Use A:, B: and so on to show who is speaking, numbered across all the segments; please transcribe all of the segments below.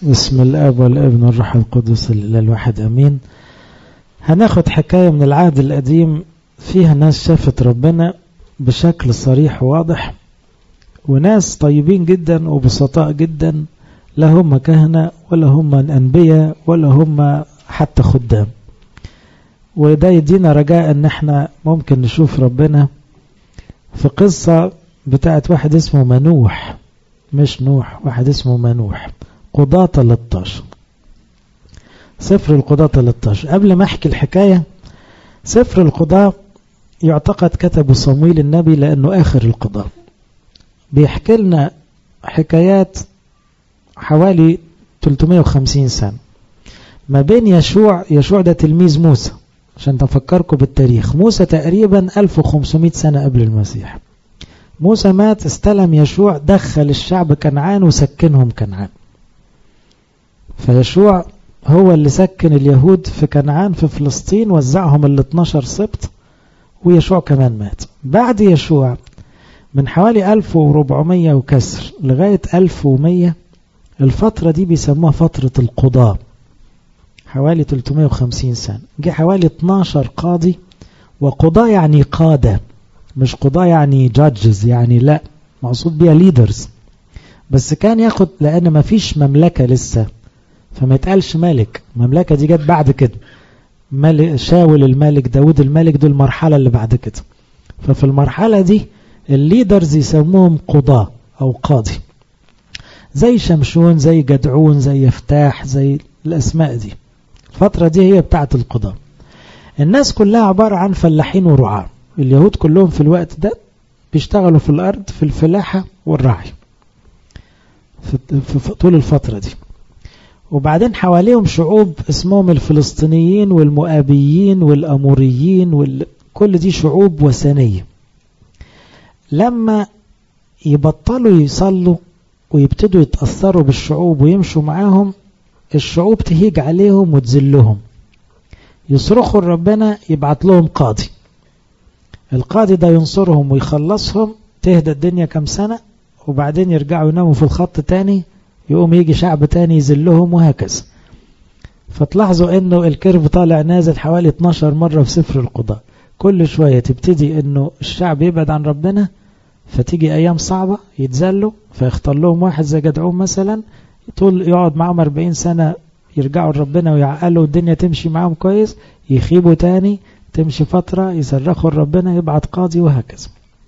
A: بسم الاب والابن والروح القدس الاله الواحد امين. هناخد حكايه من العهد القديم فيها ناس شافت ربنا بشكل صريح وواضح، وناس طيبين جدا وبسطاء جدا، لا هم كهنه ولا هم انبياء ولا هم حتى خدام. وده يدينا رجاء ان احنا ممكن نشوف ربنا في قصه بتاعت واحد اسمه منوح، مش نوح، واحد اسمه منوح. قضاة 13، سفر القضاة 13. قبل ما احكي الحكاية، سفر القضاة يعتقد كتبه صمويل النبي لأنه آخر القضاة. بيحكي لنا حكايات حوالي 350 سنة ما بين يشوع ده تلميذ موسى، عشان تفكركم بالتاريخ. موسى تقريبا 1500 سنة قبل المسيح. موسى مات، استلم يشوع، دخل الشعب كنعان وسكنهم كنعان. فيشوع هو اللي سكن اليهود في كنعان في فلسطين، وزعهم ال 12 سبط، ويشوع كمان مات. بعد يشوع من حوالي 1400 وكسر لغاية 1100، الفترة دي بيسموها فترة القضاء، حوالي 350 سنة. جه حوالي 12 قاضي، وقضاء يعني قادة، مش قضاء يعني جادجز، يعني لا، مقصود بيها ليدرز. بس كان ياخد، لأن ما فيش مملكة لسه، فما يتقالش ملك. المملكة دي جت بعد كده، ملك شاول الملك، داود الملك، دول المرحلة اللي بعد كده. ففي المرحلة دي الليدرز يسموهم قضاة أو قاضي، زي شمشون، زي جدعون، زي يفتاح، زي الأسماء دي. الفترة دي هي بتاعة القضاء. الناس كلها عبارة عن فلاحين ورعاة. اليهود كلهم في الوقت ده بيشتغلوا في الأرض في الفلاحة والرعي في طول الفترة دي. وبعدين حواليهم شعوب اسمهم الفلسطينيين والمؤابيين والأموريين كل دي شعوب وثنية. لما يبطلوا يصلوا ويبتدوا يتأثروا بالشعوب ويمشوا معاهم، الشعوب تهيج عليهم وتذلهم، يصرخوا ربنا يبعت لهم قاضي. القاضي ده ينصرهم ويخلصهم، تهدى الدنيا كم سنة، وبعدين يرجعوا يناموا في الخط تاني، يقوم يجي شعب تاني يذلهم، وهكذا. فتلاحظوا انه الكيرف طالع نازل حوالي 12 مرة في سفر القضاء. كل شوية تبتدي انه الشعب يبعد عن ربنا، فتيجي ايام صعبة يتذلوا، فيختار لهم واحد زي جدعون مثلا، طول يقعد معهم 40 سنة يرجعوا لربنا ويعقلوا الدنيا تمشي معهم كويس، يخيبوا تاني، تمشي فترة يصرخوا لربنا يبعت قاضي، وهكذا.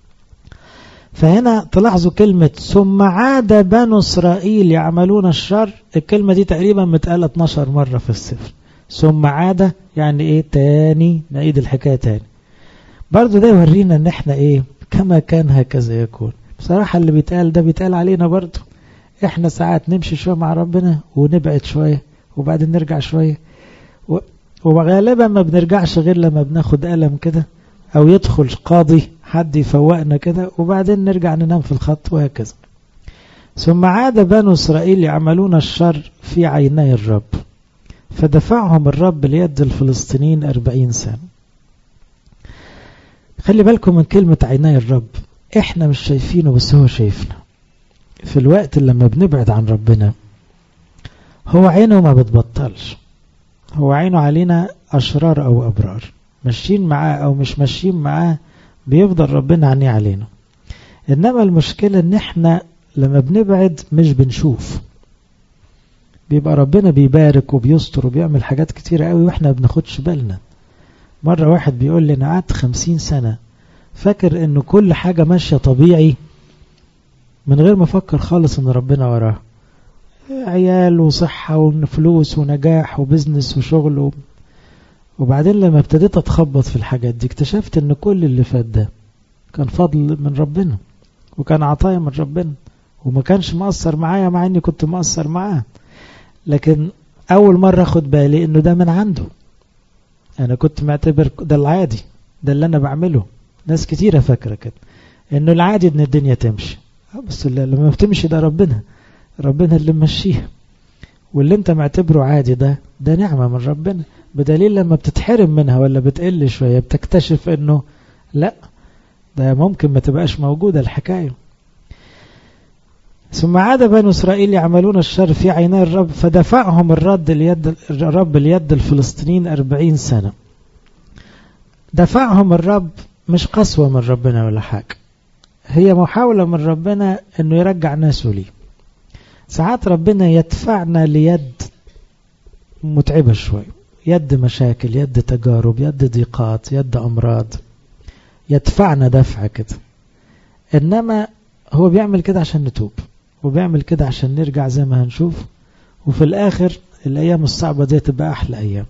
A: فهنا تلاحظوا كلمة ثم عاد بنو إسرائيل يعملون الشر. الكلمة دي تقريبا متقالة 12 مرة في السفر. ثم عاد يعني ايه؟ تاني، نعيد الحكاية تاني. برضو ده يورينا ان احنا ايه، كما كان هكذا يكون. بصراحة اللي بيتقال ده بيتقال علينا برضو. احنا ساعات نمشي شوية مع ربنا ونبعد شوية وبعدين نرجع شوية، وغالبا ما بنرجعش غير لما بناخد ألم كده، او يدخل قاضي حد يفوقنا كده، وبعدين نرجع ننام في الخط، وهكذا. ثم عاد بنو إسرائيل يعملون الشر في عيني الرب، فدفعهم الرب ليد الفلسطينيين 40 سنة. خلي بالكم من كلمة عيني الرب. احنا مش شايفينه بس هو شايفنا. في الوقت اللي لما بنبعد عن ربنا، هو عينه ما بتبطلش. هو عينه علينا أشرار أو أبرار، ماشيين معاه أو مش ماشيين معاه، بيفضل ربنا عينيه علينا. إنما المشكلة إن إحنا لما بنبعد مش بنشوف. بيبقى ربنا بيبارك وبيستر وبيعمل حاجات كتيرة قوي وإحنا بناخدش بالنا. مرة واحد بيقول لي أنا قعدت 50 سنة فاكر إنه كل حاجة ماشية طبيعي، من غير ما أفكر خالص إن ربنا وراه. عيال وصحة وفلوس ونجاح وبزنس وشغل وبعدين لما ابتديت أتخبط في الحاجات دي، اكتشفت إن كل اللي فات ده كان فضل من ربنا، وكان عطايا من ربنا، وما كانش مقصر معايا مع إني كنت مقصر معاه. لكن أول مرة أخد بالي إنه ده من عنده. أنا كنت معتبر ده العادي، ده اللي أنا بعمله. ناس كتيرة فاكرة كده إنه العادي إن الدنيا تمشي، بس لما بتمشي ده ربنا اللي ممشيها. واللي انت معتبره عادي ده نعمة من ربنا، بدليل لما بتتحرم منها ولا بتقل شوية بتكتشف انه لا، ده ممكن ما تبقاش موجودة الحكاية. ثم عاد بنو إسرائيل يعملون الشر في عيني الرب فدفعهم الرب ليد الفلسطينيين 40 سنة. دفعهم الرب مش قسوة من ربنا ولا حاجة، هي محاولة من ربنا انه يرجع ناسه ليه. ساعات ربنا يدفعنا ليد متعبة شوية، يد مشاكل، يد تجارب، يد ضيقات، يد أمراض، يدفعنا دفع كده. إنما هو بيعمل كده عشان نتوب، وبيعمل كده عشان نرجع زي ما هنشوف، وفي الآخر الأيام الصعبة دي تبقى أحلى أيام.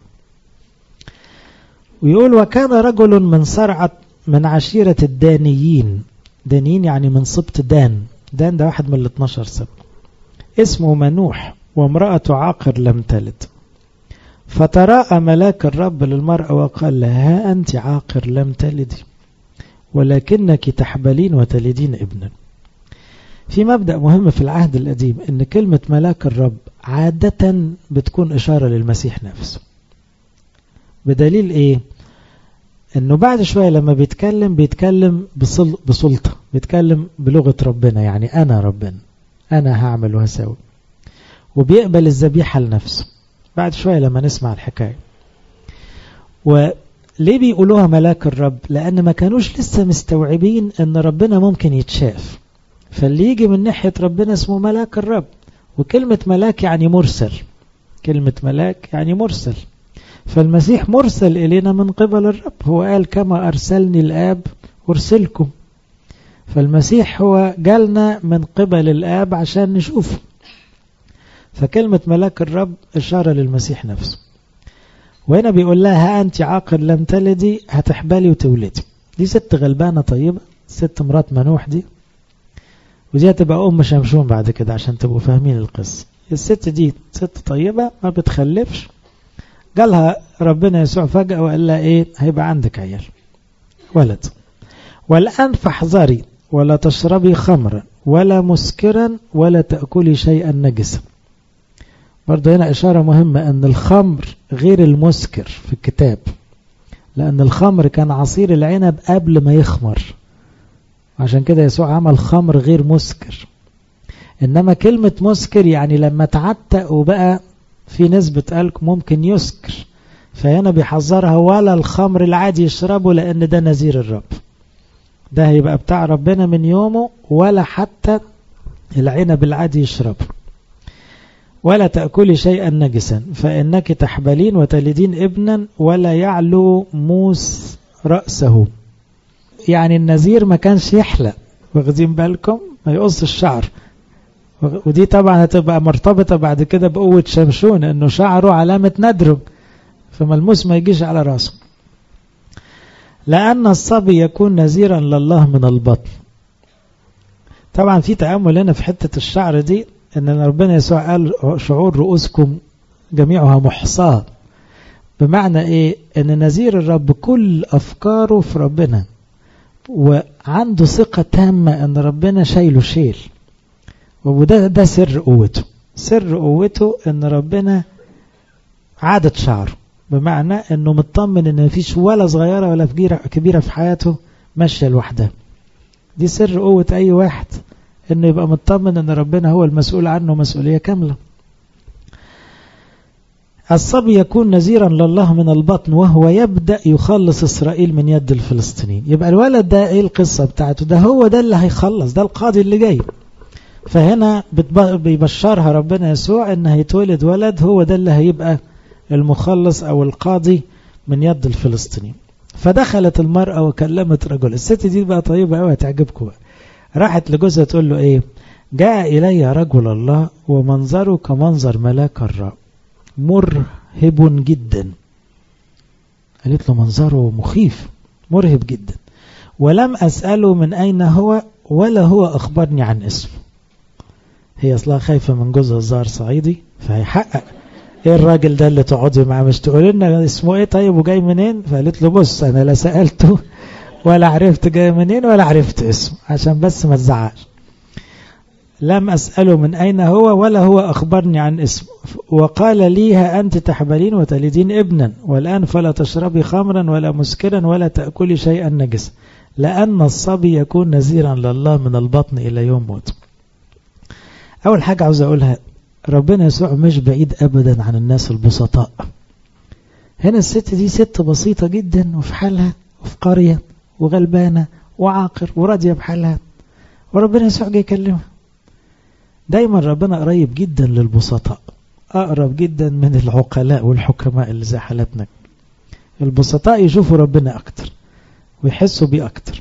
A: ويقول وكان رجل من صرعة من عشيرة الدانيين، دانيين يعني من سبط دان، دان ده واحد من 12 سبط، اسمه منوح وامرأة عاقر لم تلد. فتراءى ملاك الرب للمرأة وقال لها ها أنت عاقر لم تلدي ولكنك تحبلين وتلدين ابنا. في مبدأ مهم في العهد القديم ان كلمة ملاك الرب عادة بتكون إشارة للمسيح نفسه. بدليل ايه؟ انه بعد شوية لما بيتكلم بسلطة، بيتكلم بلغة ربنا، يعني انا ربنا، انا هعمل وهسوي، وبيقبل الذبيحة لنفسه بعد شوية لما نسمع الحكاية. وليه بيقولوها ملاك الرب؟ لأن ما كانوش لسه مستوعبين أن ربنا ممكن يتشاف، فاللي يجي من ناحية ربنا اسمه ملاك الرب. وكلمة ملاك يعني مرسل، كلمة ملاك يعني مرسل، فالمسيح مرسل إلينا من قبل الرب. هو قال كما أرسلني الآب أرسلكم، فالمسيح هو جالنا من قبل الآب عشان نشوفه. فكلمة ملاك الرب إشارة للمسيح نفسه. وهنا بيقول لها ها أنت عاقر لم تلدي، هتحبلي وتولدي. دي ست غلبانة طيبة، ست مرات منوح دي، ودي هتبقى أم شمشون بعد كده عشان تبقوا فاهمين القصة. الست دي ست طيبة ما بتخلفش، قالها ربنا يسوع فجأة وقال لها إيه؟ هيبقى عندك عيال ولد. والآن فاحذري ولا تشربي خمرا ولا مسكرا ولا تأكلي شيئا نجسا. برضه هنا إشارة مهمة أن الخمر غير المسكر في الكتاب، لأن الخمر كان عصير العنب قبل ما يخمر، عشان كده يسوع عمل خمر غير مسكر. إنما كلمة مسكر يعني لما تعتق وبقى في نسبة ألك ممكن يسكر، فهنا بيحذرها ولا الخمر العادي يشربه لأن ده نذير الرب، ده هيبقى بتاع ربنا من يومه، ولا حتى العنب العادي يشربه. ولا تأكلي شيئا نجسا فإنك تحبلين وتلدين ابنا ولا يعلو موس رأسه. يعني النذير ما كانش يحلق، واخدين بالكم؟ ما يقص الشعر. ودي طبعا هتبقى مرتبطة بعد كده بقوة شمشون، انه شعره علامة ندره، فملموس ما يجيش على راسه. لأن الصبي يكون نذيرا لله من البطن. طبعا في تأمل هنا في حتة الشعر دي، ان ربنا يسوع قال شعور رؤوسكم جميعها محصاة. بمعنى ايه؟ ان نذير الرب كل افكاره في ربنا، وعنده ثقة تامة ان ربنا شايله شيل، وده سر قوته. سر قوته ان ربنا عادت شعره، بمعنى انه مطمن ان مفيش ولا صغيرة ولا كبيرة في حياته ماشية لوحدها. دي سر قوة اي واحد، انه يبقى مطمن ان ربنا هو المسؤول عنه مسؤولية كاملة. الصبي يكون نذيرا لله من البطن وهو يبدأ يخلص إسرائيل من يد الفلسطينيين. يبقى الولد ده ايه القصة بتاعته؟ ده هو ده اللي هيخلص، ده القاضي اللي جاي. فهنا بيبشرها ربنا يسوع ان هيتولد ولد، هو ده اللي هيبقى المخلص او القاضي من يد الفلسطينيين. فدخلت المرأة وكلمت رجل. الست دي بقى طيبة قوي، هتعجبكم بقى. راحت لجوزها تقول له ايه؟ جاء الي رجل الله ومنظره كمنظر ملاك الرب مرهب جدا. قالت له منظره مخيف مرهب جدا، ولم أسأله من أين هو ولا هو أخبرني عن اسمه. هي أصلا خايفة من جوزها الظاهر صعيدي، فهيحقق ايه الراجل ده اللي تقعدي معاه، مش تقول لنا اسمه ايه طيب وجاي منين؟ فقالت له بص انا لا سألته ولا عرفت جاي منين ولا عرفت اسمه، عشان بس ما تزعقش. لم أسأله من أين هو ولا هو أخبرني عن اسمه، وقال لي ها أنت تحبلين وتلدين ابنا والآن فلا تشربي خمرا ولا مسكرا ولا تأكلي شيئا نجسا لأن الصبي يكون نذيرا لله من البطن إلى يوم موت. أول حاجة عاوز أقولها، ربنا يسوع مش بعيد أبدا عن الناس البسطاء. هنا الست دي ست بسيطة جدا وفي حالها وفي قرية وغلبانة وعاقر وراضية بحالها، وربنا يسوع جاي يكلمها. دايما ربنا قريب جدا للبسطاء، أقرب جدا من العقلاء والحكماء اللي زي حالتنا. البسطاء يشوفوا ربنا أكتر ويحسوا بيه أكتر.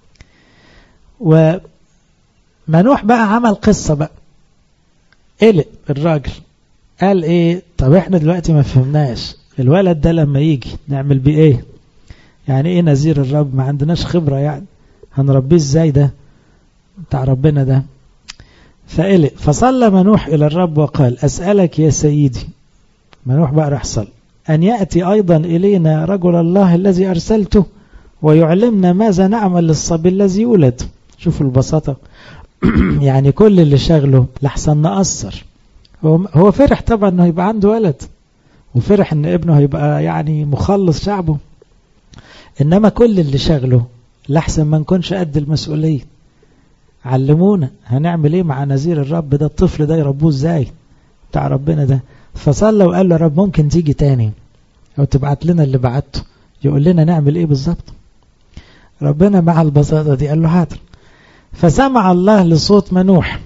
A: ومنوح بقى عمل قصة بقى، قلق الراجل، قال ايه؟ طب احنا دلوقتي ما فهمناش الولد ده لما يجي نعمل بيه ايه؟ يعني ايه نذير الرب؟ ما عندناش خبرة، يعني هنربيه ازاي ده بتاع ربنا ده؟ فقلق. فصلى منوح إلى الرب وقال أسألك يا سيدي، منوح بقى راح صلى، أن يأتي أيضا إلينا رجل الله الذي أرسلته ويعلمنا ماذا نعمل للصبي الذي يولد. شوفوا البساطة. يعني كل اللي شغله لحسن نقصر. هو فرح طبعا أنه يبقى عنده ولد، وفرح أن ابنه هيبقى يعني مخلص شعبه، إنما كل اللي شغله لحسن ما نكونش قد المسؤولية. علمونا هنعمل ايه مع نذير الرب ده؟ الطفل ده يربوه ازاي بتاع ربنا ده؟ فصلى وقال له رب ممكن تيجي تاني او تبعت لنا اللي بعته يقول لنا نعمل ايه بالظبط؟ ربنا مع البساطة دي قال له حاضر. فسمع الله لصوت منوح،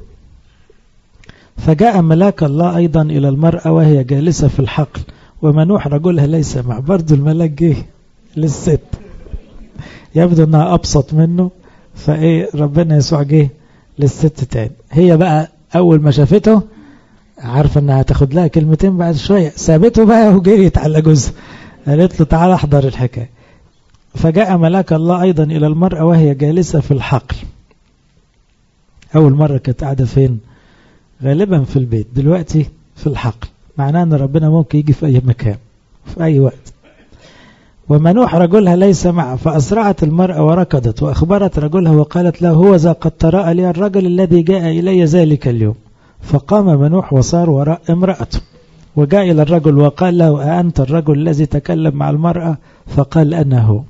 A: فجاء ملاك الله ايضا الى المرأة وهي جالسة في الحقل ومنوح رجلها ليس مع. برضو الملاك جه للست، يبدو انها ابسط منه، فايه ربنا يسوع جه للست تاني. هي بقى اول ما شافته عارفه انها هتاخد لها كلمتين، بعد شويه سابته بقى وجريت على جوزها، قالت له تعال احضر الحكايه. فجاء ملاك الله ايضا الى المرأة وهي جالسة في الحقل. اول مرة كانت قاعدة فين؟ غالبا في البيت، دلوقتي في الحقل، معناه ان ربنا ممكن يجي في اي مكان في اي وقت. ومنوح رجلها ليس معه، فأسرعت المرأة وركضت وأخبرت رجلها وقالت له هو ذا قد تراءى لي الرجل الذي جاء إلي ذلك اليوم. فقام منوح وصار وراء امرأته وجاء إلى الرجل وقال له أأنت الرجل الذي تكلم مع المرأة؟ فقال أنا هو.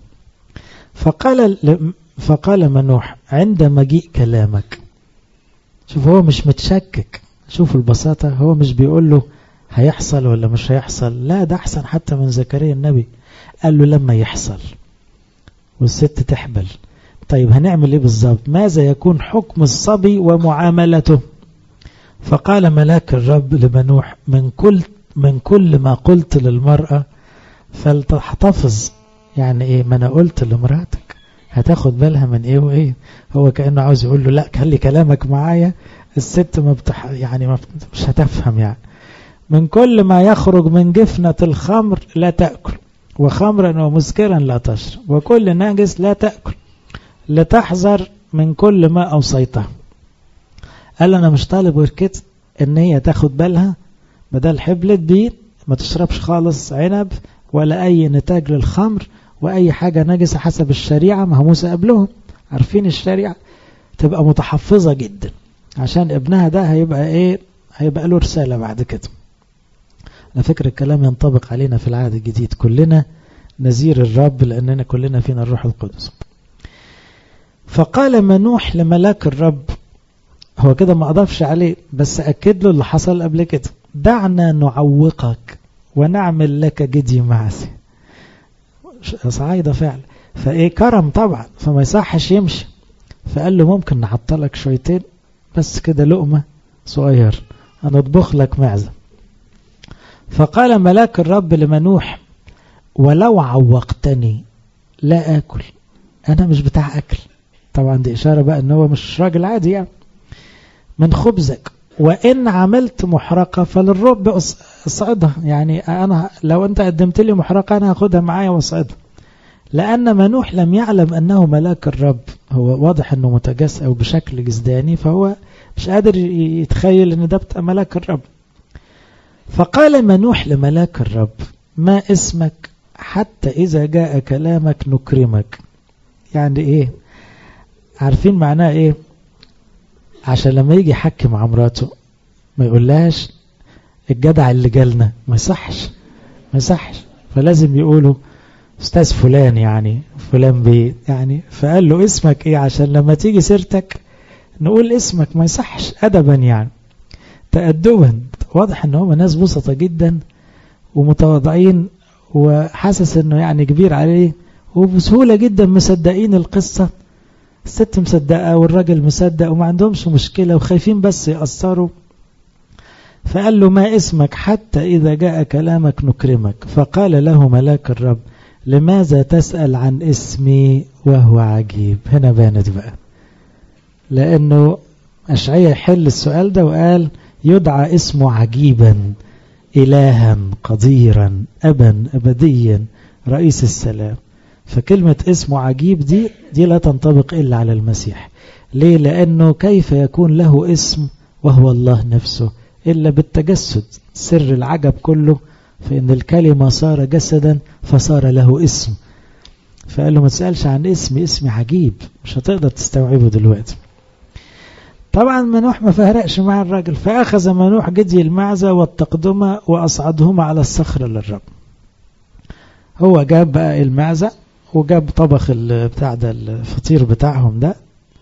A: فقال منوح عند مجيء كلامك. شوف هو مش متشكك، شوف البساطة، هو مش بيقول له هيحصل ولا مش هيحصل، لا ده أحسن حتى من زكريا النبي. قال له لما يحصل والست تحبل. طيب هنعمل ايه بالظبط؟ ماذا يكون حكم الصبي ومعاملته؟ فقال ملاك الرب لمنوح من كل ما قلت للمرأة فلتحتفظ. يعني ايه؟ ما انا قلت لمراتك هتاخد بالها من ايه وايه. هو كأنه عاوز يقول له لا خلي كلامك معايا، الست مش هتفهم. يعني من كل ما يخرج من جفنة الخمر لا تأكل، وخمرا ومسكرا لا تشرب، وكل ناجس لا تأكل، لتحذر من كل ما أوصيته. قال أنا مش طالب غير كده، إن هي تاخد بالها بدل حبلت بيه ما تشربش خالص عنب ولا أي نتاج للخمر وأي حاجة نجسة حسب الشريعة، ما موسى قبلهم عارفين الشريعة، تبقى متحفظة جدا عشان ابنها ده هيبقى إيه؟ هيبقى له رسالة بعد كده. على فكرة الكلام ينطبق علينا في العهد الجديد، كلنا نذير الرب لأننا كلنا فينا الروح القدس. فقال منوح لملاك الرب، هو كده ما أضافش عليه بس أكد له اللي حصل قبل كده، دعنا نعوقك ونعمل لك جدي معسي. صعيدة فعلا، فإيه كرم طبعا، فما يصحش يمشي. فقال له ممكن نعطلك شويتين بس كده لقمة صغير هنطبخ لك معزة. فقال ملاك الرب لمنوح ولو عوقتني لا آكل، أنا مش بتاع أكل. طبعا دي إشارة بقى أنه مش راجل عادي يعني. من خبزك، وإن عملت محرقة فللرب أصعدها، يعني أنا لو أنت قدمت لي محرقة أنا هاخدها معايا وأصعدها. لأن منوح لم يعلم أنه ملاك الرب، هو واضح أنه متجسد أو بشكل جسداني، فهو مش قادر يتخيل أن ده بتاع ملاك الرب. فقال منوح لملاك الرب ما اسمك حتى إذا جاء كلامك نكرمك. يعني إيه؟ عارفين معناه إيه؟ عشان لما يجي يحكي مع مراته ما يقولهاش الجدع اللي جالنا، ما يصحش، فلازم يقولوا أستاذ فلان، يعني فلان بيه يعني. فقال له اسمك إيه عشان لما تيجي سيرتك نقول اسمك، ما يصحش أدبا يعني. تأدبا. واضح ان هم ناس بسطة جدا ومتواضعين، وحاسس انه يعني كبير عليه، وبسهولة جدا مصدقين القصة. الست مصدقة والراجل مصدق وما عندهمش مشكلة وخايفين بس يأثروا. فقال له ما اسمك حتى إذا جاء كلامك نكرمك. فقال له ملاك الرب لماذا تسأل عن اسمي وهو عجيب؟ هنا بانت بقى، لأنه أشعياء يحل السؤال ده وقال يدعى اسمه عجيبا، إلها قديرا، أبا أبديا، رئيس السلام. فكلمة اسمه عجيب دي لا تنطبق إلا على المسيح. ليه؟ لأنه كيف يكون له اسم وهو الله نفسه إلا بالتجسد؟ سر العجب كله فإن الكلمة صار جسدا فصار له اسم. فقال له ما تسألش عن اسمي عجيب، مش هتقدر تستوعبه دلوقتي. طبعا منوح ما فهرقش مع الراجل، فأخذ منوح جدي المعزة والتقدمة وأصعدهما على الصخرة للرب. هو جاب بقى المعزة وجاب طبخ بتاع ده الفطير بتاعهم ده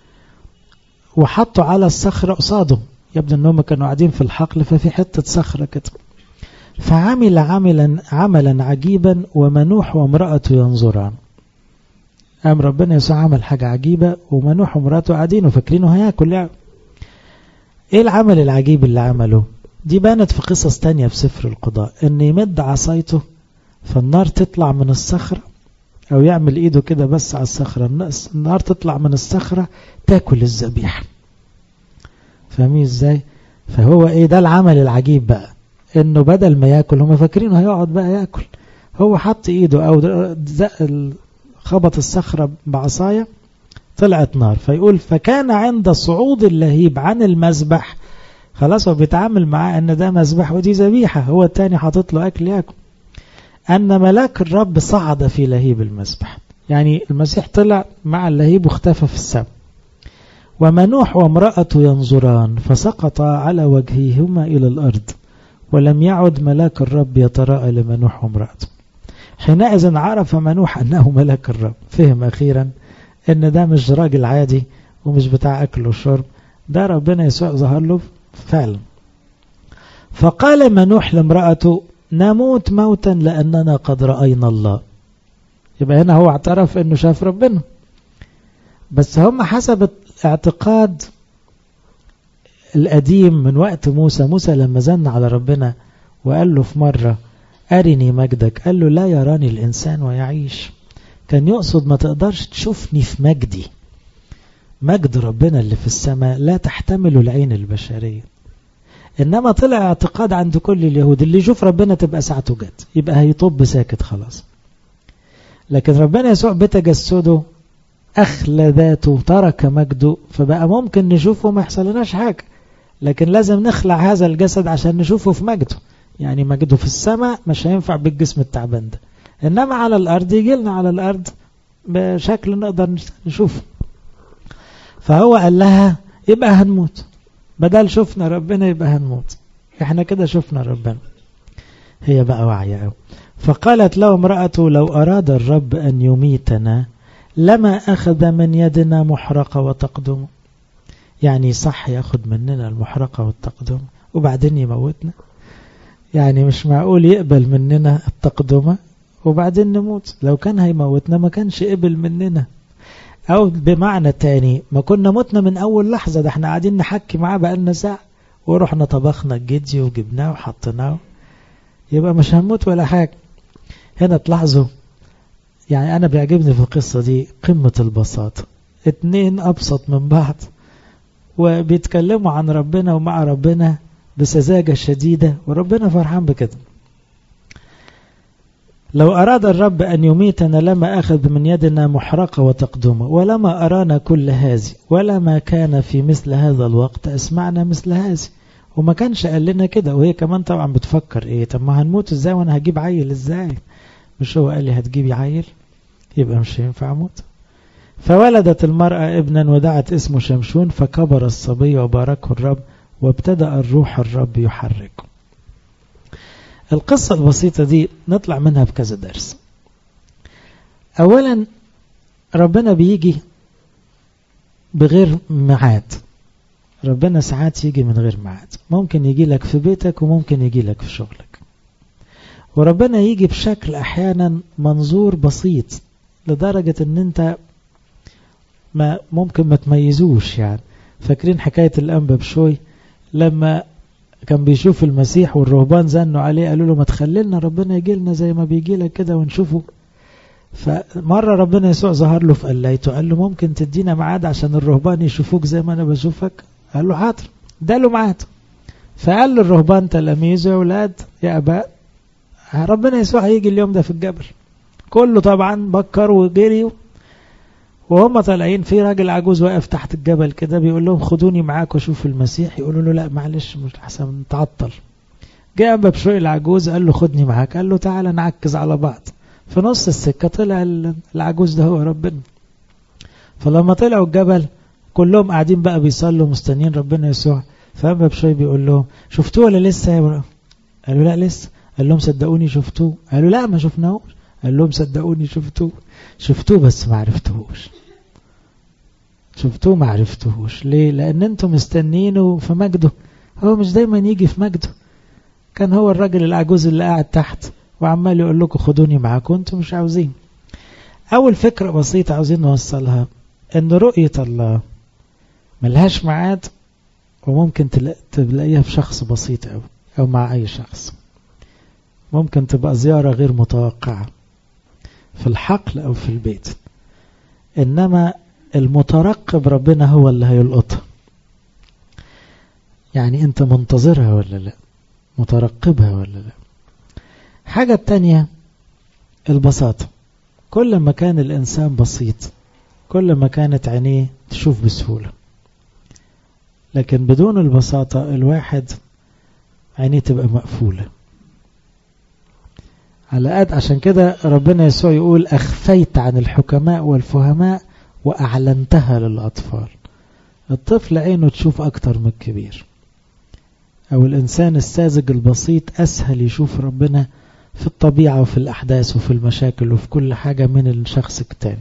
A: وحطوا على الصخرة قصاده. يبدو انهم كانوا قاعدين في الحقل ففي حتة صخرة كده. فعمل عملا عجيبا ومنوح وامرأته ينظران. قام ربنا يسوع عمل حاجة عجيبة ومنوح وامرأته قاعدين وفاكرينه هياكل يعني. ايه العمل العجيب اللي عمله؟ دي بانت في قصص تانية في سفر القضاء، ان يمد عصايته فالنار تطلع من الصخرة، او يعمل ايده كده بس على الصخرة النار تطلع من الصخرة تاكل الذبيحة. فاهمين ازاي؟ فهو ايه ده العمل العجيب بقى، انه بدل ما ياكل هم فاكرينه هيقعد بقى ياكل، هو حط ايده او خبط الصخرة بعصاية طلعت نار. فيقول فكان عند صعود اللهيب عن المذبح، خلاص هو بيتعامل معاه ان ده مذبح ودي ذبيحة، هو التاني حاطط له اكل ياكل، ان ملاك الرب صعد في لهيب المذبح. يعني المسيح طلع مع اللهيب واختفى في السماء. ومنوح وامرأته ينظران فسقط على وجههما إلى الأرض، ولم يعد ملاك الرب يتراءى لمنوح وامرأته. حينئذ عرف منوح أنه ملاك الرب، فهم أخيرا أن ده مش راجل عادي ومش بتاع أكل وشرب، ده ربنا يسوع ظهر له فعلا. فقال منوح لامرأته نموت موتا لأننا قد رأينا الله. يبقى هنا هو اعترف أنه شاف ربنا، بس هم حسب اعتقاد القديم من وقت موسى لما زن على ربنا وقال له في مرة أرني مجدك، قال له لا يراني الإنسان ويعيش. كان يقصد ما تقدرش تشوفني في مجدي، مجد ربنا اللي في السماء لا تحتمل العين البشرية. إنما طلع اعتقاد عند كل اليهود اللي يشوف ربنا تبقى ساعته جت، يبقى هيطب ساكت خلاص. لكن ربنا يسوع بتجسده أخلى ذاته ترك مجده، فبقى ممكن نشوفه ما يحصلناش حاجة، لكن لازم نخلع هذا الجسد عشان نشوفه في مجده. يعني مجده في السماء مش هينفع بالجسم التعبان ده، إنما على الأرض يجي لنا على الأرض بشكل نقدر نشوفه. فهو قال لها يبقى هنموت، بدل شفنا ربنا يبقى هنموت، احنا كده شفنا ربنا. هي بقى واعية. فقالت له امرأته لو أراد الرب أن يميتنا لما أخذ من يدنا محرقة وتقدم. يعني صح يأخذ مننا المحرقة والتقدم وبعدين يموتنا؟ يعني مش معقول يقبل مننا التقدمة وبعدين نموت. لو كان هيموتنا ما كانش قبل مننا، أو بمعنى تاني ما كنا متنا من أول لحظة، ده احنا قاعدين نحكي معاه بقالنا ساعة ورحنا طبخنا الجدي وجبناه وحطناه، يبقى مش هنموت ولا حاجة. هنا تلاحظوا يعني أنا بيعجبني في القصة دي قمة البساطة، اتنين أبسط من بعض وبيتكلموا عن ربنا ومع ربنا بسذاجة شديدة وربنا فرحان بكده. لو أراد الرب أن يميتنا لما أخذ من يدنا محرقة وتقدمة ولما أرانا كل هذه ولا ما كان في مثل هذا الوقت أسمعنا مثل هذه. وما كانش قال لنا كده. وهي كمان طبعا بتفكر ايه، طب ما هنموت ازاي وانا هجيب عيل ازاي؟ مش هو قال لي هتجيبي عيل؟ يبقى مش هينفع اموت. فولدت المرأة ابنا ودعت اسمه شمشون فكبر الصبي وباركه الرب وابتدأ الروح الرب يحركه. القصة البسيطة دي نطلع منها بكذا درس. اولا ربنا بيجي بغير ميعاد، ربنا ساعات يجي من غير ميعاد، ممكن يجي لك في بيتك وممكن يجي لك في شغلك. وربنا يجي بشكل أحيانا منظور بسيط لدرجة ان انت ما ممكن ما تميزوش. يعني فاكرين حكاية الأنبا بشوي لما كان بيشوف المسيح والرهبان زنوا عليه قالوا له ما تخللنا ربنا يجي لنا زي ما بيجي لك كده ونشوفه. فمرة ربنا يسوع ظهر له في قلايته قال له ممكن تدينا ميعاد عشان الرهبان يشوفوك زي ما أنا بشوفك؟ قال له حاضر، ده له ميعاد. فقال للرهبان تلاميذه يا أولاد يا أباء ربنا يسوع هيجي اليوم ده في الجبل. كله طبعا بكر وجري، وهم طالعين في راجل عجوز واقف تحت الجبل كده بيقول لهم خدوني معاك وشوف المسيح. يقولوا له لا معلش مش حسن نتعطل. جاء أنبا بشوي العجوز قال له خدني معاك، قال له تعالى نعكز على بعض. في نص السكة طلع العجوز ده هو ربنا. فلما طلعوا الجبل كلهم قاعدين بقى بيصلوا مستنين ربنا يسوع. فأنبا بشوي بيقول لهم شفتوه ولا لسه يا برا؟ قالوا لا لسه. قال لهم صدقوني شفتوه؟ قالوا لا ما شفناهوش. قال لهم صدقوني شفتوه بس ما عرفتوهوش. شفتوه ما عرفتوهوش ليه؟ لأن انتم مستنينه في مجده، هو مش دايما يجي في مجده. كان هو الراجل العجوز اللي قاعد تحت وعمال يقول لكم خدوني معاكم وانتم مش عاوزين. أول فكرة بسيطة عاوزين نوصلها ان رؤية الله ملهاش ميعاد، وممكن تلاقيها في شخص بسيط أو مع أي شخص. ممكن تبقى زيارة غير متوقعة في الحقل أو في البيت، إنما المترقب ربنا هو اللي هيلقطها. يعني أنت منتظرها ولا لا؟ مترقبها ولا لا؟ حاجة التانية البساطة. كل ما كان الإنسان بسيط كل ما كانت عينيه تشوف بسهولة، لكن بدون البساطة الواحد عينيه تبقى مقفولة. على قد عشان كده ربنا يسوع يقول أخفيت عن الحكماء والفهماء وأعلنتها للأطفال. الطفل عينه تشوف أكتر من الكبير، أو الإنسان الساذج البسيط أسهل يشوف ربنا في الطبيعة وفي الأحداث وفي المشاكل وفي كل حاجة من الشخص التاني.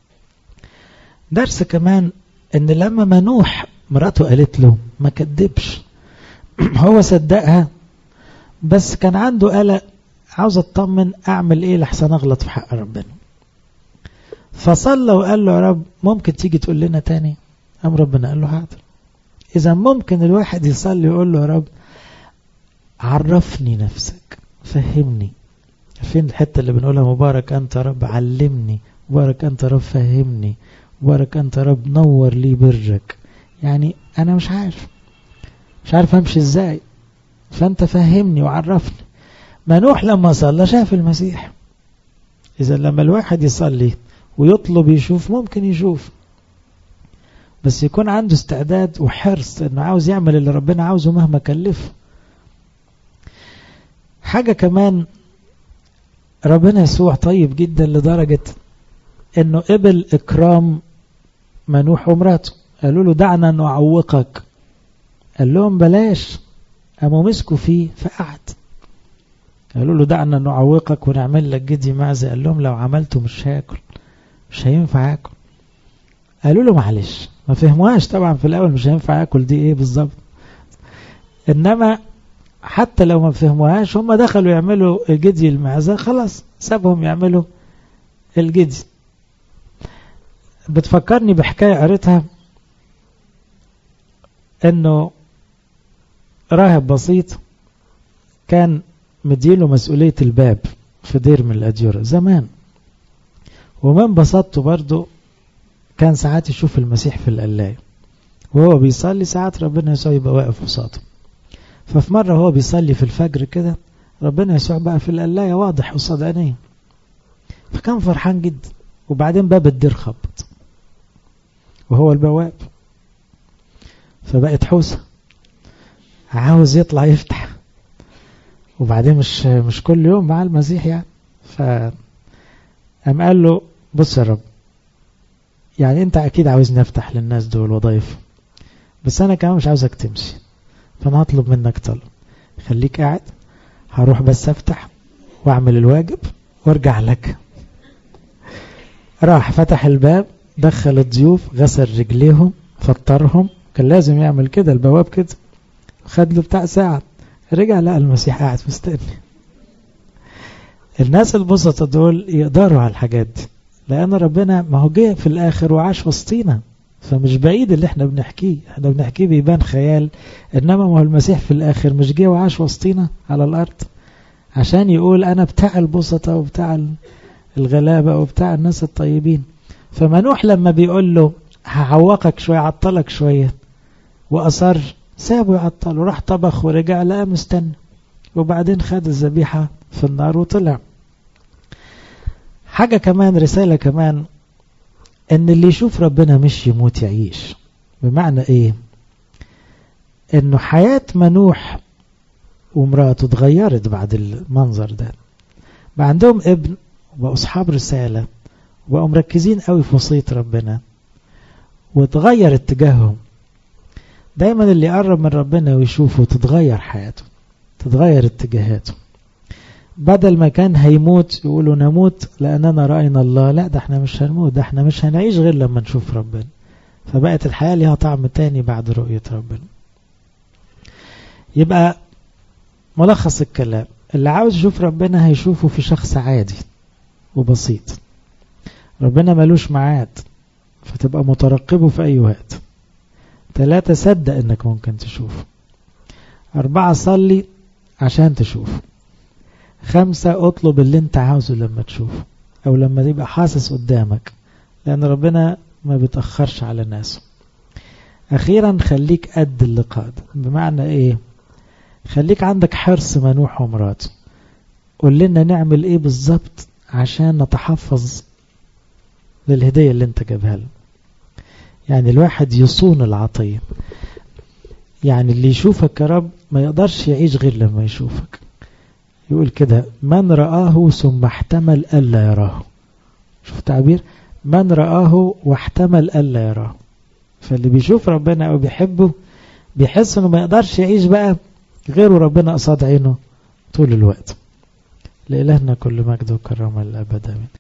A: درس كمان إن لما منوح مراته قالت له ما كدبش، هو صدقها بس كان عنده قلق، عاوز اطمن اعمل ايه لحسن اغلط في حق ربنا. فصلى وقال له يا رب ممكن تيجي تقول لنا تاني؟ قام ربنا قال له حاضر. اذا ممكن الواحد يصلي ويقول له يا رب عرفني نفسك، فهمني. فين الحتة اللي بنقولها مبارك انت يا رب علمني، مبارك انت يا رب فهمني، مبارك انت يا رب نور لي برك. يعني انا مش عارف امشي ازاي، فانت فهمني وعرفني. منوح لما صلى شاف المسيح. إذا لما الواحد يصلي ويطلب يشوف ممكن يشوف، بس يكون عنده استعداد وحرص انه عاوز يعمل اللي ربنا عاوزه مهما كلفه. حاجة كمان ربنا يسوع طيب جدا لدرجة انه قبل اكرام منوح ومراته. قالوا له دعنا نعوقك، قال لهم بلاش، قاموا مسكوا فيه فقعد. قالوا له دعنا نعوقك ونعمل لك جدي معزة، قال لهم لو عملته مش هاكل، مش هينفع اكل. قالوا له معلش، ما فهموهاش طبعا في الاول مش هينفع اكل دي ايه بالظبط، انما حتى لو ما فهموهاش هم دخلوا يعملوا الجدي المعزة، خلاص سابهم يعملوا الجدي. بتفكرني بحكاية قريتها انه راهب بسيط كان مديله مسؤولية الباب في دير من الأديرة زمان، ومن بساطته برضو كان ساعات يشوف المسيح في القلاية وهو بيصلي، ساعات ربنا يسوع يبقى واقف وساطه. ففي مرة هو بيصلي في الفجر كده ربنا يسوع بقى في القلاية واضح قصاد عينيه، فكان فرحان جدا. وبعدين باب الدير خبط وهو البواب، فبقت حوسة عاوز يطلع يفتح، وبعدين مش كل يوم مع المسيح يعني. فقام قال له بص يا رب، يعني انت اكيد عاوزني افتح للناس دول وضيف، بس انا كمان مش عاوزك تمشي، فانا هطلب منك طلب، خليك قاعد، هروح بس افتح واعمل الواجب وارجع لك. راح فتح الباب، دخل الضيوف، غسل رجليهم، فطرهم، كان لازم يعمل كده البواب كده، خد له بتاع ساعة، رجع لقى المسيح قاعد مستني. الناس البسطة دول يقدروا على الحاجات دي، لأن ربنا ما هو جه في الآخر وعاش وسطينا، فمش بعيد اللي احنا بنحكيه. احنا بنحكيه بيبان خيال، إنما ما هو المسيح في الآخر مش جه وعاش وسطينا على الأرض عشان يقول أنا بتاع البسطة وبتاع الغلابة وبتاع الناس الطيبين. فمنوح لما بيقول له هعوقك شوية عطلك شوية وأصر، سابه يعطل وراح طبخ ورجع لقى مستني، وبعدين خد الذبيحة في النار وطلع. حاجة كمان، رسالة كمان، ان اللي يشوف ربنا مش يموت يعيش. بمعنى ايه؟ انه حياة منوح ومراته اتغيرت بعد المنظر ده، بقى عندهم ابن واصحاب رسالة وبقوا مركزين قوي في وصية ربنا وتغير اتجاههم. دايما اللي يقرب من ربنا ويشوفه تتغير حياته، تتغير اتجاهاته. بدل ما كان هيموت يقولوا نموت لأننا رأينا الله، لا ده احنا مش هنموت، ده احنا مش هنعيش غير لما نشوف ربنا. فبقت الحياة لها طعم تاني بعد رؤية ربنا. يبقى ملخص الكلام، اللي عاوز يشوف ربنا هيشوفه في شخص عادي وبسيط. ربنا ملوش معاد، فتبقى مترقبه في أي وقت. 3 صدق انك ممكن تشوفه. 4 صلي عشان تشوفه. 5 اطلب اللي انت عاوزه لما تشوفه او لما يبقى حاسس قدامك، لان ربنا ما بيتأخرش على الناس. اخيرا خليك قد اللقاء. بمعنى ايه؟ خليك عندك حرص منوح ومراته. قول لنا نعمل ايه بالظبط عشان نتحفظ للهدية اللي انت جابها له. يعني الواحد يصون العطية، يعني اللي يشوفك يا رب ما يقدرش يعيش غير لما يشوفك. يقول كده من رآه ثم احتمل ألا يراه. شوف تعبير، من رآه واحتمل ألا يراه. فاللي بيشوف ربنا أو بيحبه بيحس انه ما يقدرش يعيش بقى غيره ربنا قصاد عينه طول الوقت. لإلهنا كل مجد وكرامة للأبد آمين.